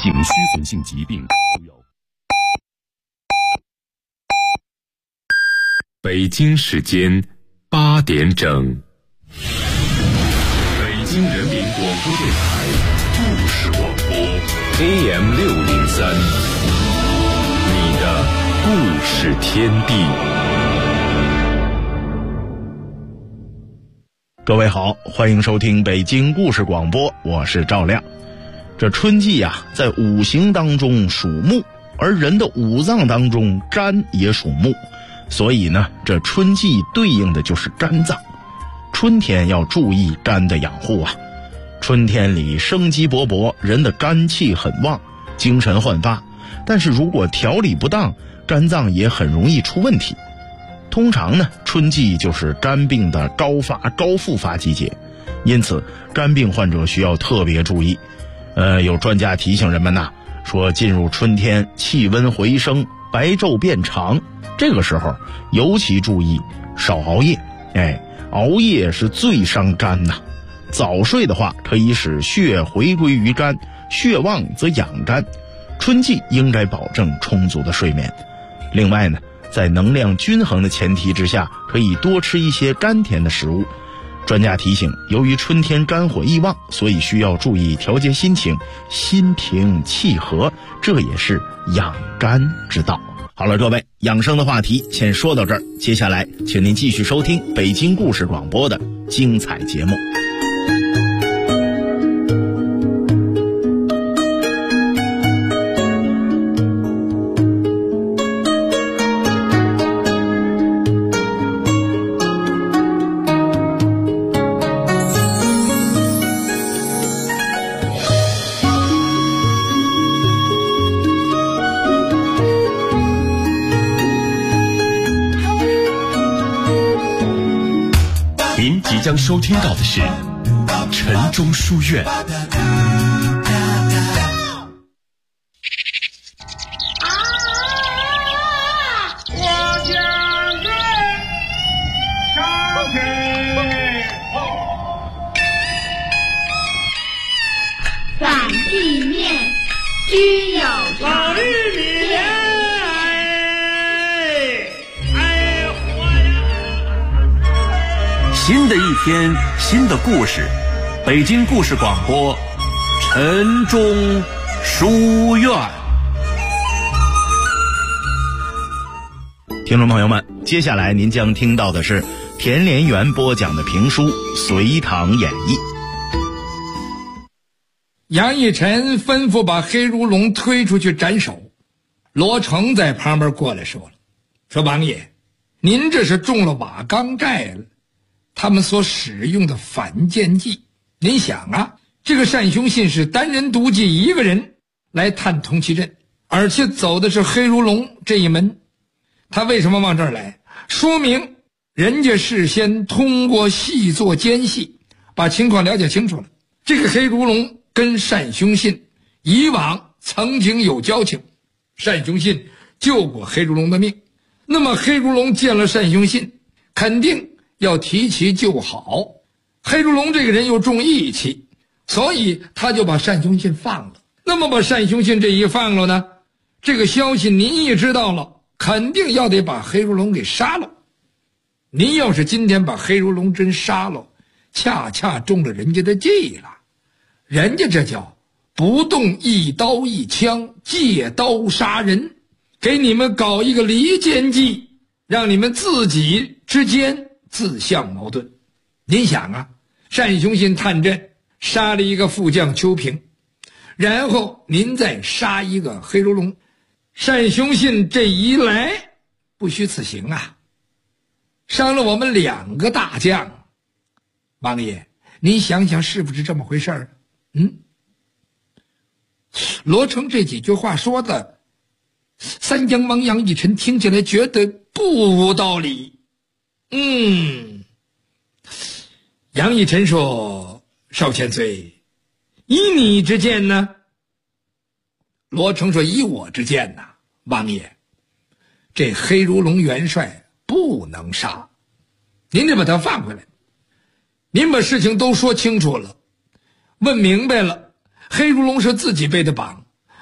性虚损性疾病都要。北京时间8点整，北京人民广播电台故事广播 AM603，你的故事天地。 各位好，欢迎收听北京故事广播，我是赵亮。这春季啊，在五行当中属木，而人的五脏当中肝也属木，所以呢，这春季对应的就是肝脏。春天要注意肝的养护啊。春天里生机勃勃，人的肝气很旺，精神焕发，但是如果调理不当，肝脏也很容易出问题。通常呢，春季就是肝病的高发高复发季节，因此肝病患者需要特别注意。有专家提醒人们呐，说进入春天气温回升，白昼变长，这个时候尤其注意少熬夜。熬夜是最伤肝呐。早睡的话可以使血回归于肝，血旺则养肝。春季应该保证充足的睡眠。另外呢，在能量均衡的前提之下，可以多吃一些甘甜的食物。专家提醒，由于春天肝火易旺，所以需要注意调节心情，心平气和，这也是养肝之道。好了，各位，养生的话题先说到这儿，接下来请您继续收听北京故事广播的精彩节目。 将收听到的是晨钟书院。 反地面均有常。 新的一天，新的故事，北京故事广播，晨钟书院。 听众朋友们，接下来您将听到的是田连元播讲的评书《隋唐演义》。 杨义臣吩咐把黑如龙推出去斩首。罗成在旁边过来说了，说王爷，您这是中了瓦岗寨了，他们所使用的反间计。您想啊，这个单雄信是单人独骑一个人来探通其阵，而且走的是黑如龙这一门。他为什么往这儿来？说明人家事先通过细作奸细把情况了解清楚了。这个黑如龙跟单雄信以往曾经有交情，单雄信救过黑如龙的命，那么黑如龙见了单雄信，肯定要提其就好。黑如龙这个人又重义气，所以他就把单雄信放了。那么把单雄信这一放了呢，这个消息您一知道了，肯定要得把黑如龙给杀了。您要是今天把黑如龙真杀了，恰恰中了人家的计了。人家这叫不动一刀一枪，借刀杀人，给你们搞一个离间计，让你们自己之间自相矛盾。您想啊，单雄信探阵杀了一个副将邱平，然后您再杀一个黑如龙，单雄信这一来不虚此行啊，伤了我们2个大将。王爷，您想想是不是这么回事儿？罗成这几句话说的，三江王杨义臣听起来觉得不无道理。杨义臣说，少千岁，以你之见呢？罗成说，以我之见呢，王爷，这黑如龙元帅不能杀，您得把他放回来。您把事情都说清楚了，问明白了，黑如龙是自己被他绑，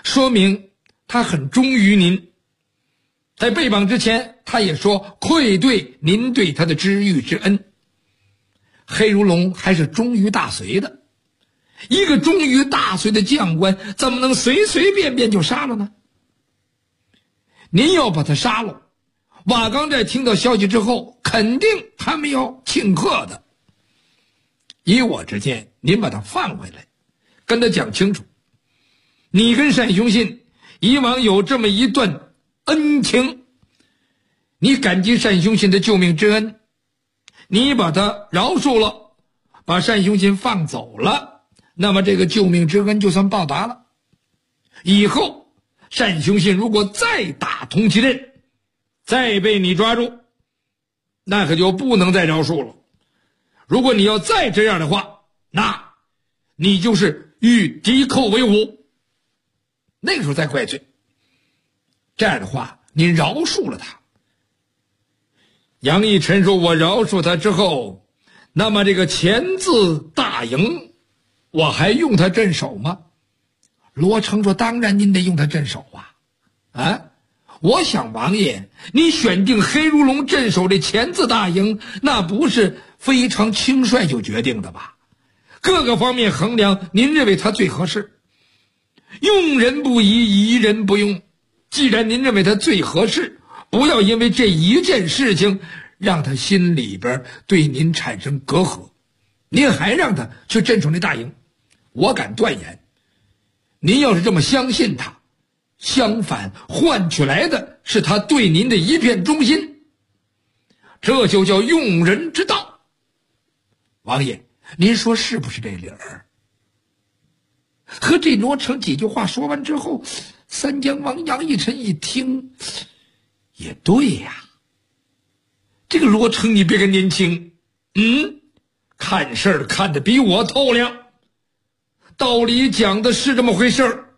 说明他很忠于您。在被绑之前，他也说愧对您对他的知遇之恩。黑如龙还是忠于大隋的，一个忠于大隋的将官，怎么能随随便便就杀了呢？您要把他杀了，瓦岗寨听到消息之后，肯定他们要庆贺的。以我之见，您把他放回来，跟他讲清楚，你跟单雄信以往有这么一段恩情，你感激单雄信的救命之恩，你把他饶恕了，把单雄信放走了，那么这个救命之恩就算报答了。以后单雄信如果再打通缉阵，再被你抓住，那可就不能再饶恕了。如果你要再这样的话，那你就是与敌寇为伍，那个时候再怪罪。这样的话，您饶恕了他。杨义臣说，我饶恕他之后，那么这个钱字大营，我还用他镇守吗？罗成说，当然您得用他镇守啊。我想王爷，你选定黑如龙镇守这钱字大营，那不是非常轻率就决定的吧？各个方面衡量，您认为他最合适。用人不疑，疑人不用。既然您认为他最合适，不要因为这一件事情让他心里边对您产生隔阂，您还让他去镇守那大营。我敢断言，您要是这么相信他，相反换取来的是他对您的一片忠心，这就叫用人之道。王爷，您说是不是这理儿？和这罗成几句话说完之后，三江王杨义臣一听，也对呀，这个罗成你别看年轻，看事儿看得比我透亮，道理讲的是这么回事儿。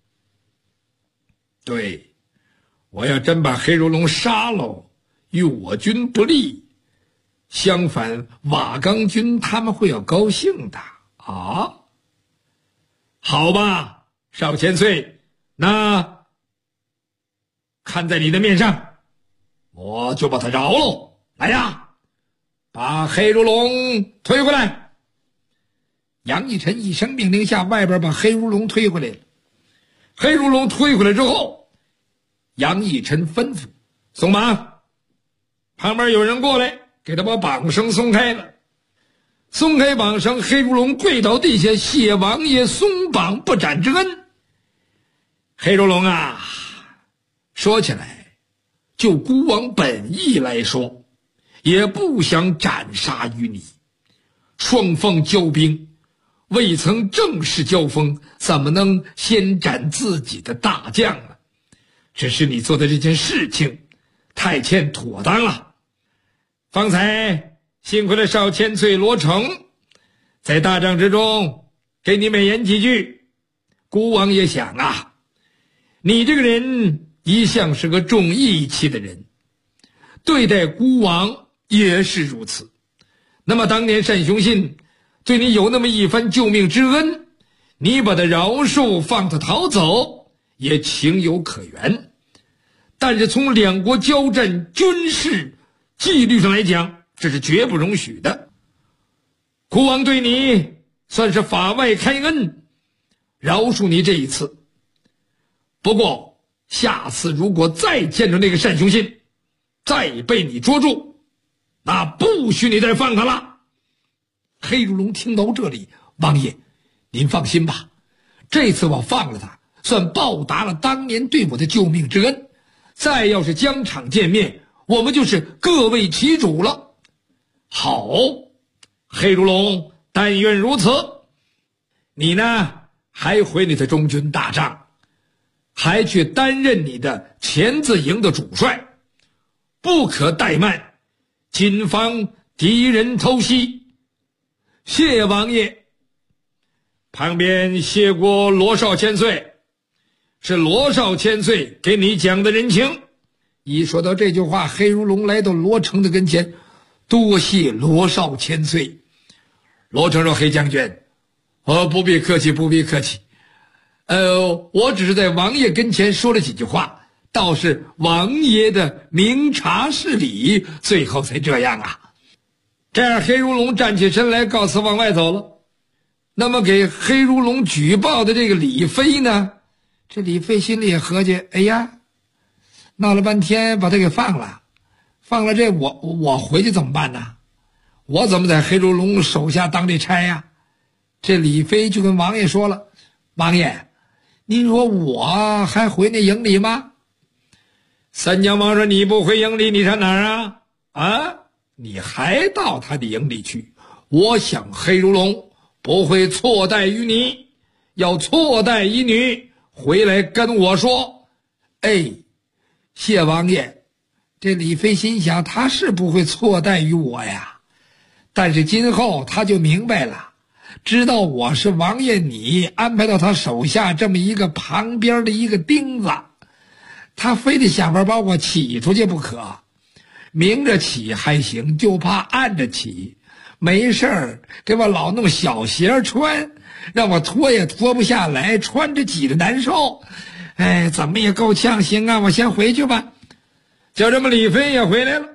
对，我要真把黑如龙杀了，与我军不利，相反瓦岗军他们会要高兴的啊。好吧，少千岁，那看在你的面上，我就把他饶了。来呀，把黑如龙推回来。杨义臣一声命令下，外边把黑如龙推回来了。黑如龙推回来之后，杨义臣吩咐松绑，旁边有人过来给他把绑绳松开了。松开绑绳，黑如龙跪倒地下，谢王爷松绑不斩之恩。黑如龙啊，说起来，就孤王本意来说，也不想斩杀于你。双方交兵，未曾正式交锋，怎么能先斩自己的大将呢？只是你做的这件事情太欠妥当了。方才幸亏了少千岁罗成，在大帐之中给你美言几句。孤王也想啊，你这个人一向是个重义气的人，对待孤王也是如此。那么当年单雄信对你有那么一番救命之恩，你把他饶恕，放他逃走，也情有可原。但是从两国交战军事纪律上来讲，这是绝不容许的。孤王对你算是法外开恩，饶恕你这一次。不过下次如果再见着那个单雄信，再被你捉住，那不许你再放他了。黑如龙听到这里，王爷您放心吧，这次我放了他，算报答了当年对我的救命之恩。再要是疆场见面，我们就是各为其主了。好，黑如龙，但愿如此。你呢，还回你的中军大帐，还去担任你的钱字营的主帅，不可怠慢，谨防敌人偷袭。谢王爷。旁边谢过罗少千岁，是罗少千岁给你讲的人情。一说到这句话，黑如龙来到罗成的跟前，多谢罗少千岁。罗成说，黑将军，不必客气，不必客气。 我只是在王爷跟前说了几句话，倒是王爷的明察事理，最后才这样啊。这样黑如龙站起身来，告辞往外走了。那么给黑如龙举报的这个李飞呢，这李飞心里也合计，哎呀，闹了半天把他给放了，这我回去怎么办呢？我怎么在黑如龙手下当这差呀？这李飞就跟王爷说了，王爷，您说我还回那营里吗？三江王说，你不回营里你上哪儿啊？啊，你还到他的营里去。我想黑如龙不会错待于你，要错待一女，回来跟我说。哎，谢王爷。这李飞心想，他是不会错待于我呀，但是今后他就明白了，知道我是王爷你安排到他手下这么一个旁边的一个钉子，他非得想法把我起出去不可。明着起还行，就怕暗着起，没事儿给我老弄小鞋穿，让我脱也脱不下来，穿着挤着难受。哎，怎么也够呛。行啊，我先回去吧。就这么李飞也回来了。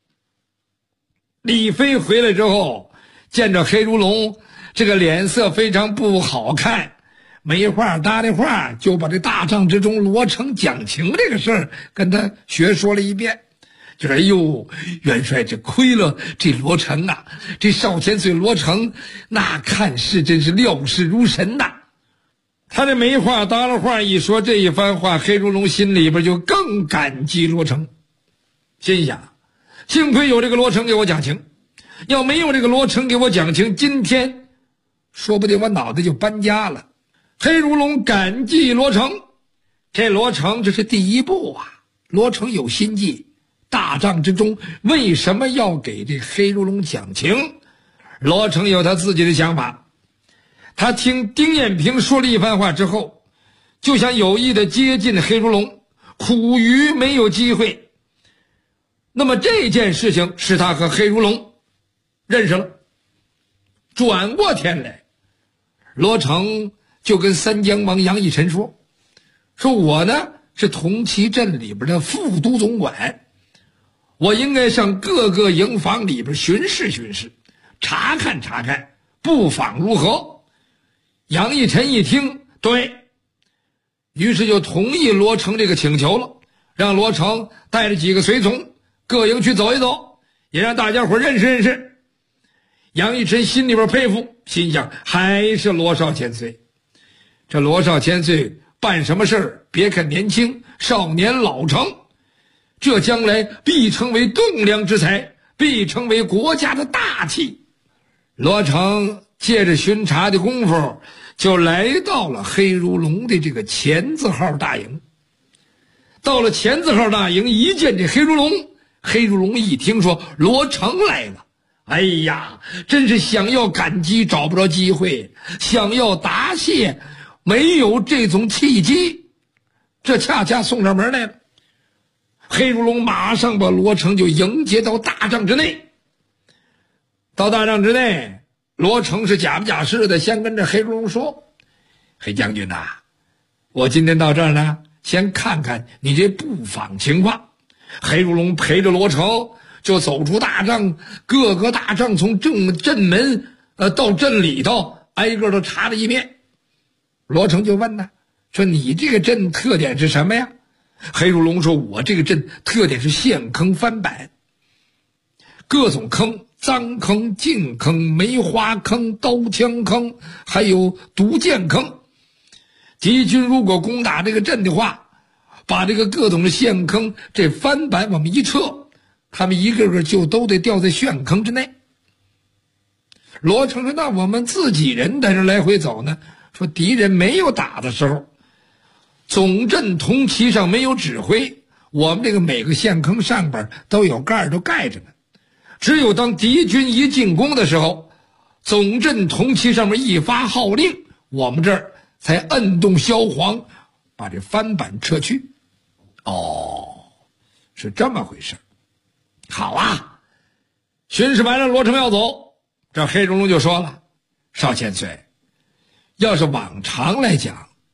李飞回来之后，见着黑如龙，这个脸色非常不好看，没话搭理话，就把这大帐之中罗成讲情这个事儿跟他学说了一遍。就是哎呦，元帅这亏了这罗成啊，这少千岁罗成那看事真是料事如神呐。他这没话搭了话一说这一番话，黑如龙心里边就更感激罗成，心想幸亏有这个罗成给我讲情，要没有这个罗成给我讲情，今天说不定我脑袋就搬家了。黑如龙感激罗成，这罗成这是第一步啊。罗成有心计，大帐之中为什么要给这黑如龙讲情？罗成有他自己的想法。他听丁彦平说了一番话之后，就想有意的接近黑如龙，苦于没有机会。那么这件事情使他和黑如龙认识了。转过天来，罗成就跟三江王杨义臣说我呢是同齐镇里边的副都总管，我应该上各个营房里边巡视巡视，查看查看布防如何。杨义臣一听，对，于是就同意罗成这个请求了，让罗成带着几个随从各营去走一走，也让大家伙认识认识。杨义臣心里边佩服，心想还是罗少千岁。这罗少千岁办什么事儿，别看年轻，少年老成，这将来必成为栋梁之才，必成为国家的大器。罗成借着巡查的功夫，就来到了黑如龙的这个钱字号大营。到了钱字号大营，一见这黑如龙，黑如龙一听说罗成来了，哎呀，真是想要感激找不着机会，想要答谢没有这种契机，这恰恰送上门来了。黑如龙马上把罗成就迎接到大帐之内。到大帐之内，罗成是假不假式的先跟着黑如龙说，黑将军呐，我今天到这儿呢，先看看你这布防情况。黑如龙陪着罗成就走出大帐，各个大帐从镇门到镇里头挨个都查了一遍。罗成就问呢，说你这个镇特点是什么呀？黑如龙说，我这个镇特点是陷坑翻板，各种坑，脏坑、净坑、梅花坑、刀枪坑，还有毒箭坑。敌军如果攻打这个镇的话，把这个各种的陷坑这翻板我们一撤，他们一个个就都得掉在陷坑之内。罗成说，那我们自己人在这来回走呢？说敌人没有打的时候，总镇铜旗上没有指挥，我们这个每个陷坑上边都有盖都盖着呢。只有当敌军一进攻的时候，总镇铜旗上面一发号令，我们这儿才摁动萧煌，把这翻板撤去。哦，是这么回事。好啊，巡视完了，罗成要走，这黑如龙就说了，少千岁，要是往常来讲，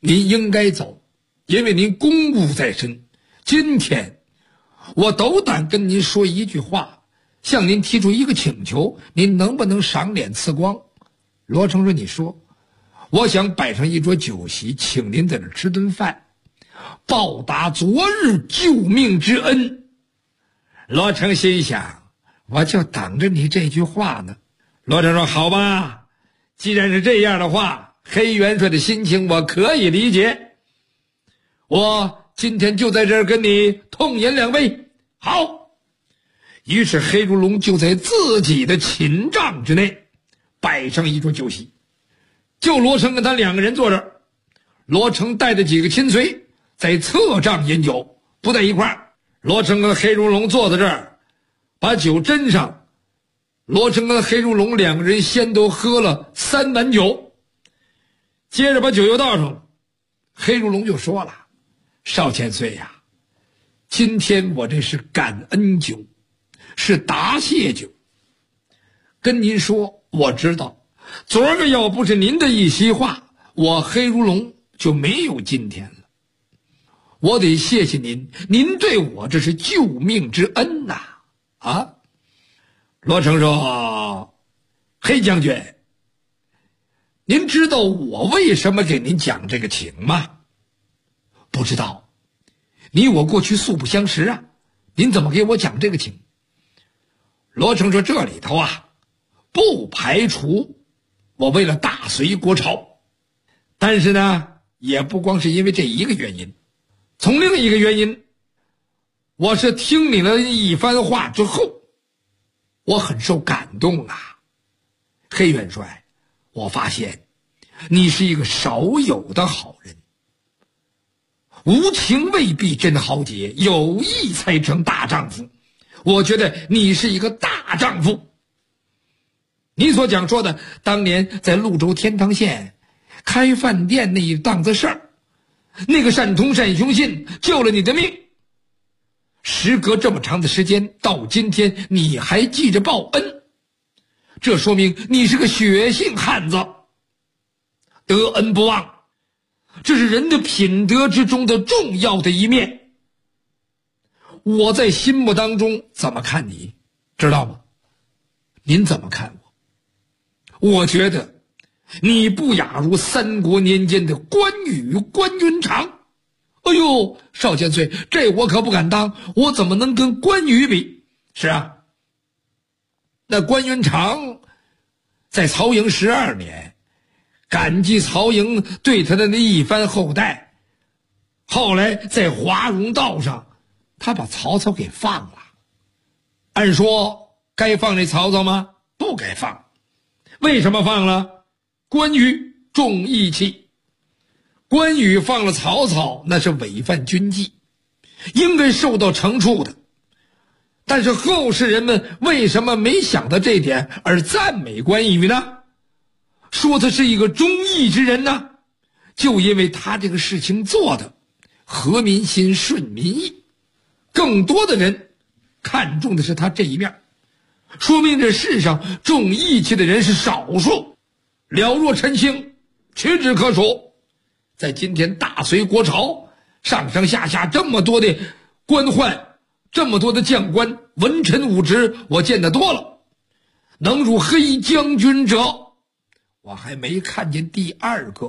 您应该走，因为您公务在身。今天我斗胆跟您说一句话，向您提出一个请求，您能不能赏脸赐光？罗成说，你说，我想摆上一桌酒席，请您在这吃顿饭，报答昨日救命之恩。罗成心想，我就等着你这句话呢。罗成说，好吧，既然是这样的话，黑元帅的心情我可以理解，我今天就在这儿跟你痛饮2杯。好。于是黑如龙就在自己的寝帐之内摆上一桌酒席，就罗成跟他2个人坐这儿，罗成带着几个亲随在侧帐饮酒，不在一块儿。罗成跟黑如龙坐在这儿，把酒斟上。罗成跟黑如龙2个人先都喝了3碗酒，接着把酒又倒上了。黑如龙就说了，少千岁呀，今天我这是感恩酒，是答谢酒。跟您说，我知道昨儿个要不是您的一席话，我黑如龙就没有今天了。我得谢谢您，您对我这是救命之恩呐！啊，罗成说，黑将军，您知道我为什么给您讲这个情吗？不知道，你我过去素不相识啊，您怎么给我讲这个情？罗成说，这里头啊，不排除我为了大隋国朝，但是呢，也不光是因为这一个原因。从另一个原因，我是听你了一番话之后，我很受感动啊。黑元帅，我发现你是一个少有的好人。无情未必真豪杰，有义才成大丈夫。我觉得你是一个大丈夫。你所讲说的当年在潞州天堂县开饭店那一档子事儿，那个单通单雄信救了你的命，时隔这么长的时间，到今天你还记着报恩，这说明你是个血性汉子，得恩不忘，这是人的品德之中的重要的一面。我在心目当中怎么看你，知道吗？您怎么看我？我觉得你不亚如3国年间的关羽、关云长。哎呦，少千岁，这我可不敢当，我怎么能跟关羽比？是啊，那关云长在曹营12年，感激曹营对他的那一番厚待，后来在华容道上，他把曹操给放了。按说该放这曹操吗？不该放。为什么放了？关羽重义气，关羽放了曹操，那是违反军纪，应该受到惩处的。但是后世人们为什么没想到这点而赞美关羽呢？说他是一个忠义之人呢？就因为他这个事情做的合民心、顺民意，更多的人看重的是他这一面，说明这世上重义气的人是少数，了若陈星，屈指可数。在今天大隋国朝上上下下这么多的官宦，这么多的将官、文臣武职，我见得多了，能如黑将军者，我还没看见第2个。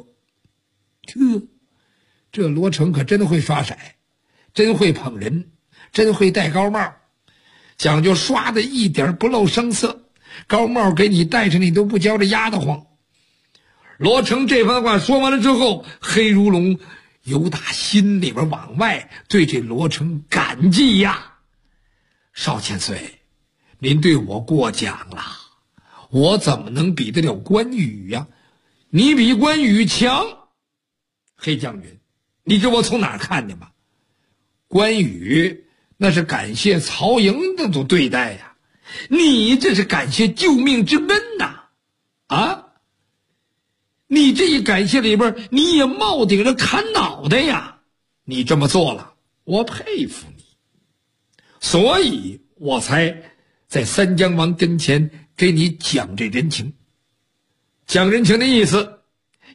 这罗成可真会刷色，真会捧人，真会戴高帽，讲究刷的一点不露声色，高帽给你戴上你都不觉着压得慌。罗成这番话说完了之后，黑如龙由打心里边往外对这罗成感激呀。少千岁，您对我过奖了，我怎么能比得了关羽呀？你比关羽强。黑将军，你知我从哪儿看见吗？关羽那是感谢曹营的对待呀，你这是感谢救命之恩呐！啊，你这一感谢里边，你也冒顶着砍脑袋呀！你这么做了，我佩服你，所以我才在三江王跟前给你讲这人情。讲人情的意思，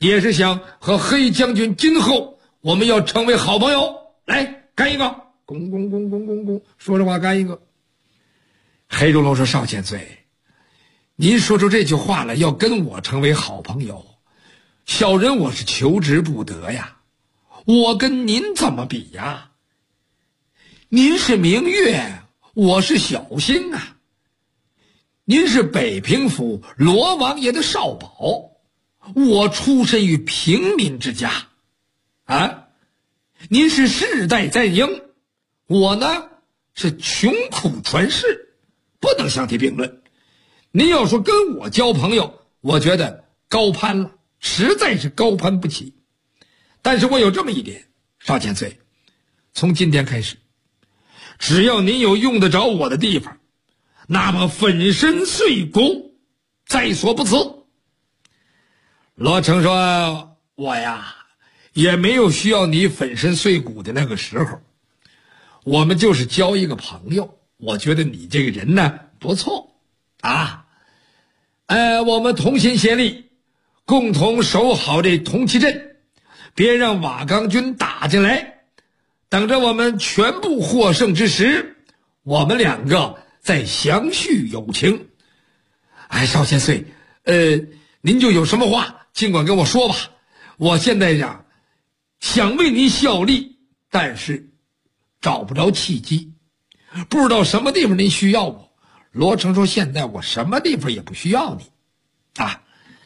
也是想和黑将军今后我们要成为好朋友。来，干一个！咣咣咣咣咣咣，说着话干一个。黑如龙说：“少千岁，您说出这句话来，要跟我成为好朋友，小人我是求之不得呀。我跟您怎么比呀？您是明月，我是小星啊。您是北平府罗王爷的少保，我出身于平民之家啊。您是世代在英，我呢是穷苦传世，不能相提并论。您要说跟我交朋友，我觉得高攀了，实在是高攀不起。但是我有这么一点，少千岁，从今天开始，只要您有用得着我的地方，那么粉身碎骨在所不辞。罗成说：“我呀也没有需要你粉身碎骨的那个时候，我们就是交一个朋友。我觉得你这个人呢不错啊，我们同心协力，共同守好这铜旗镇，别让瓦岗军打进来。等着我们全部获胜之时，我们两个再详叙友情。少千岁，您就有什么话尽管跟我说吧。我现在呀想为您效力，但是找不着契机，不知道什么地方您需要我。”罗成说：“现在我什么地方也不需要你啊。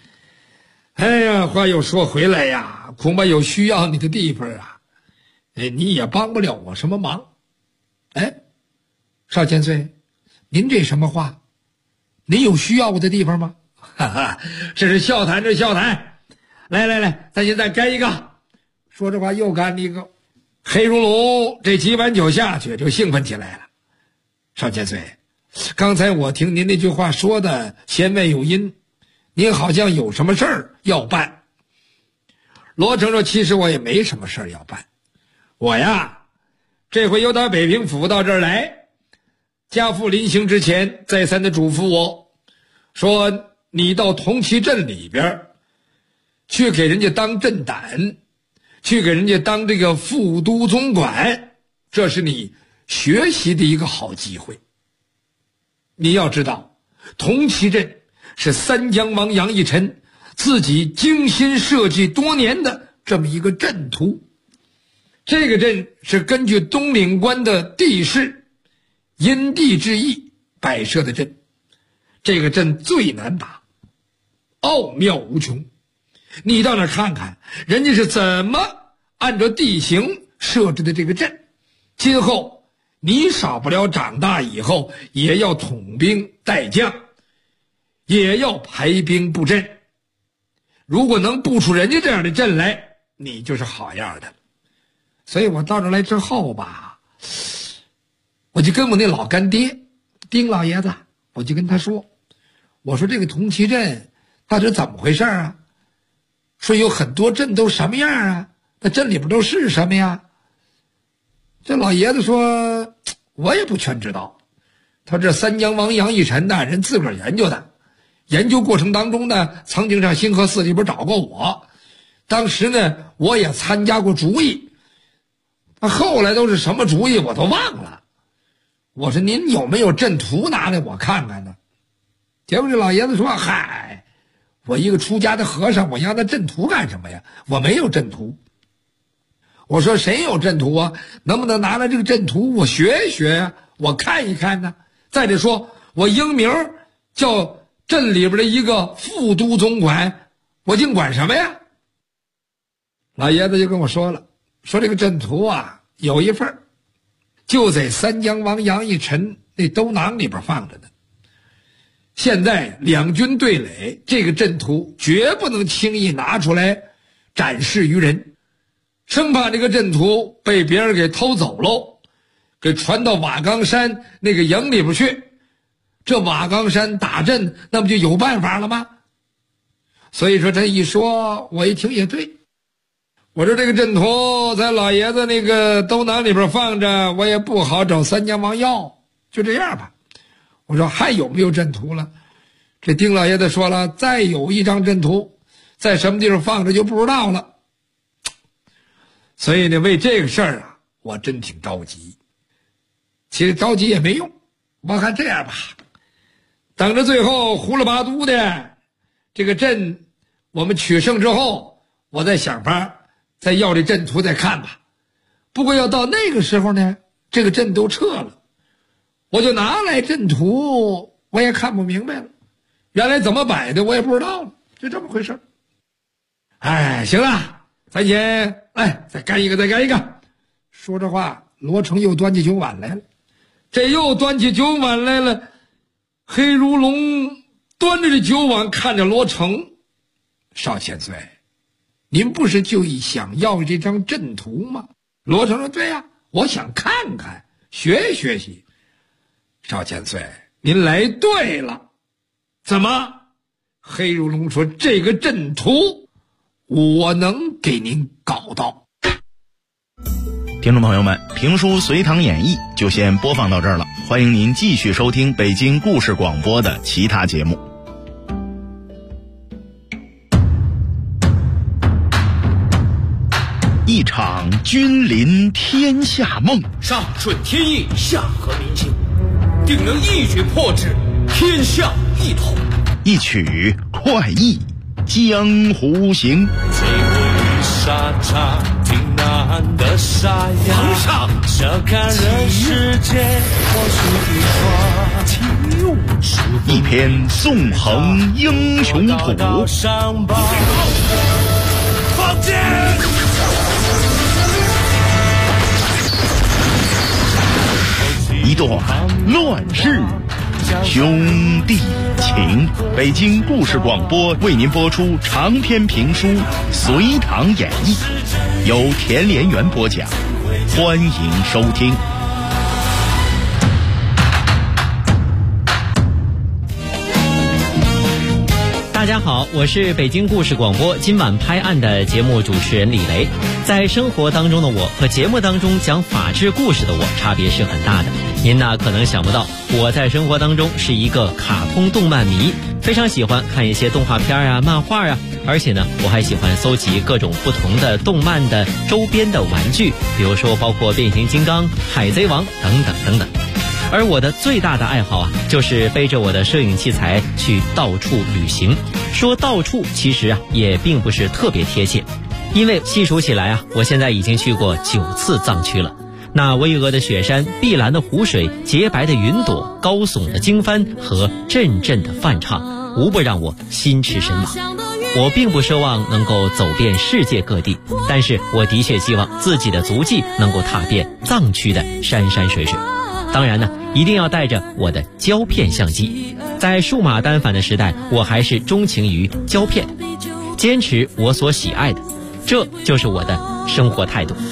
话又说回来呀，恐怕有需要你的地方啊，你也帮不了我什么忙。少千岁，您这什么话？您有需要我的地方吗？哈哈，这是笑谈，这笑谈。来，咱现在干一个。”说这话又干一个。黑如龙这几碗酒下去就兴奋起来了。少千岁，刚才我听您那句话说的弦外有音，您好像有什么事儿要办。罗成说：“其实我也没什么事儿要办，我呀这回又到北平府到这儿来，家父临行之前再三的嘱咐我说，你到铜旗镇里边去给人家当镇胆，去给人家当这个副都总管，这是你学习的一个好机会。你要知道，铜旗镇是三江王杨义臣自己精心设计多年的这么一个阵图。这个阵是根据东岭关的地势因地制宜摆设的阵，这个阵最难打，奥妙无穷。你到那儿看看人家是怎么按照地形设置的这个阵，今后你少不了长大以后也要统兵带将，也要排兵布阵。如果能布出人家这样的阵来，你就是好样的。所以我到这来之后吧，我就跟我那老干爹丁老爷子，我就跟他说，我说这个铜旗镇到底怎么回事啊？说有很多镇都什么样啊？那镇里边都是什么呀？这老爷子说，我也不全知道。他这三江王杨义臣呢，人自个儿研究的，研究过程当中呢，曾经上兴和寺里边找过我，当时呢我也参加过主意，后来都是什么主意我都忘了。我说您有没有阵图拿来我看看呢？结果这老爷子说，嗨，我一个出家的和尚，我要那阵图干什么呀？我没有阵图。我说谁有阵图啊？能不能拿来这个阵图我学一学呀，我看一看呢？再者说，我英名叫镇里边的一个副都总管，我竟管什么呀？老爷子就跟我说了，说这个阵图啊有一份就在三江王杨义臣那兜囊里边放着呢。现在两军对垒，这个阵图绝不能轻易拿出来展示于人，生怕这个阵图被别人给偷走喽，给传到瓦岗山那个营里边去。这瓦岗山打阵，那不就有办法了吗？所以说这一说，我一听也对。我说这个阵图在老爷子那个兜囊里边放着，我也不好找三江王要，就这样吧。我说还有没有阵图了？这丁老爷子说了，再有一张阵图， 在什么地方放着就不知道了。所以呢，为这个事儿啊，我真挺着急。其实着急也没用，我看这样吧，等着最后胡了八嘟的这个阵我们取胜之后，我再想法再要这阵图再看吧。不过要到那个时候呢，这个阵都撤了，我就拿来阵图，我也看不明白了，原来怎么摆的我也不知道了，就这么回事。哎，行了，咱先再干一个，再干一个。说这话，罗成又端起酒碗来了。这又端起酒碗来了，黑如龙端着这酒碗看着罗成，少千岁，您不是就想要这张阵图吗？罗成说：对呀，我想看看，学习学习。少千岁，您来对了。怎么？黑如龙说：这个阵图我能给您搞到。 听众朋友们，评书《隋唐演义》就先播放到这儿了，欢迎您继续收听北京故事广播的其他节目。一场君临天下梦， 上顺天意，下合民心，定能一举破之，天下一统。 一曲快意江湖行。 沙场挺难的沙哑， 皇上， 这感人世界或许一花， 一篇纵横英雄谱。 上报放箭， 一段乱世兄弟情。北京故事广播为您播出长篇评书《隋唐演义》，由田连元播讲，欢迎收听。 大家好，我是北京故事广播今晚拍案的节目主持人李雷。在生活当中的我和节目当中讲法治故事的我差别是很大的。您呢可能想不到，我在生活当中是一个卡通动漫迷，非常喜欢看一些动画片啊、漫画啊，而且呢我还喜欢搜集各种不同的动漫的周边的玩具，比如说包括变形金刚、海贼王等等等等。而我的最大的爱好啊，就是背着我的摄影器材去到处旅行。说到处其实啊也并不是特别贴切，因为细数起来啊，我现在已经去过9次藏区了。那巍峨的雪山、碧蓝的湖水、洁白的云朵、高耸的经幡和阵阵的梵唱，无不让我心驰神往。我并不奢望能够走遍世界各地，但是我的确希望自己的足迹能够踏遍藏区的山山水水。当然呢，一定要带着我的胶片相机。在数码单反的时代，我还是钟情于胶片，坚持我所喜爱的，这就是我的生活态度。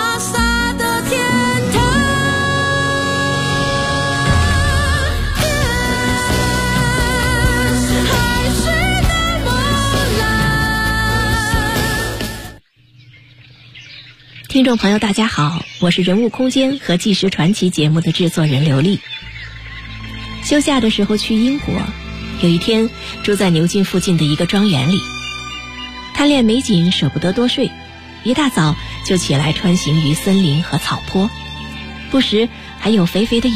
听众朋友大家好，我是人物空间和纪实传奇节目的制作人刘丽。休假的时候去英国，有一天住在牛津附近的一个庄园里，贪恋美景舍不得多睡，一大早就起来穿行于森林和草坡，不时还有肥肥的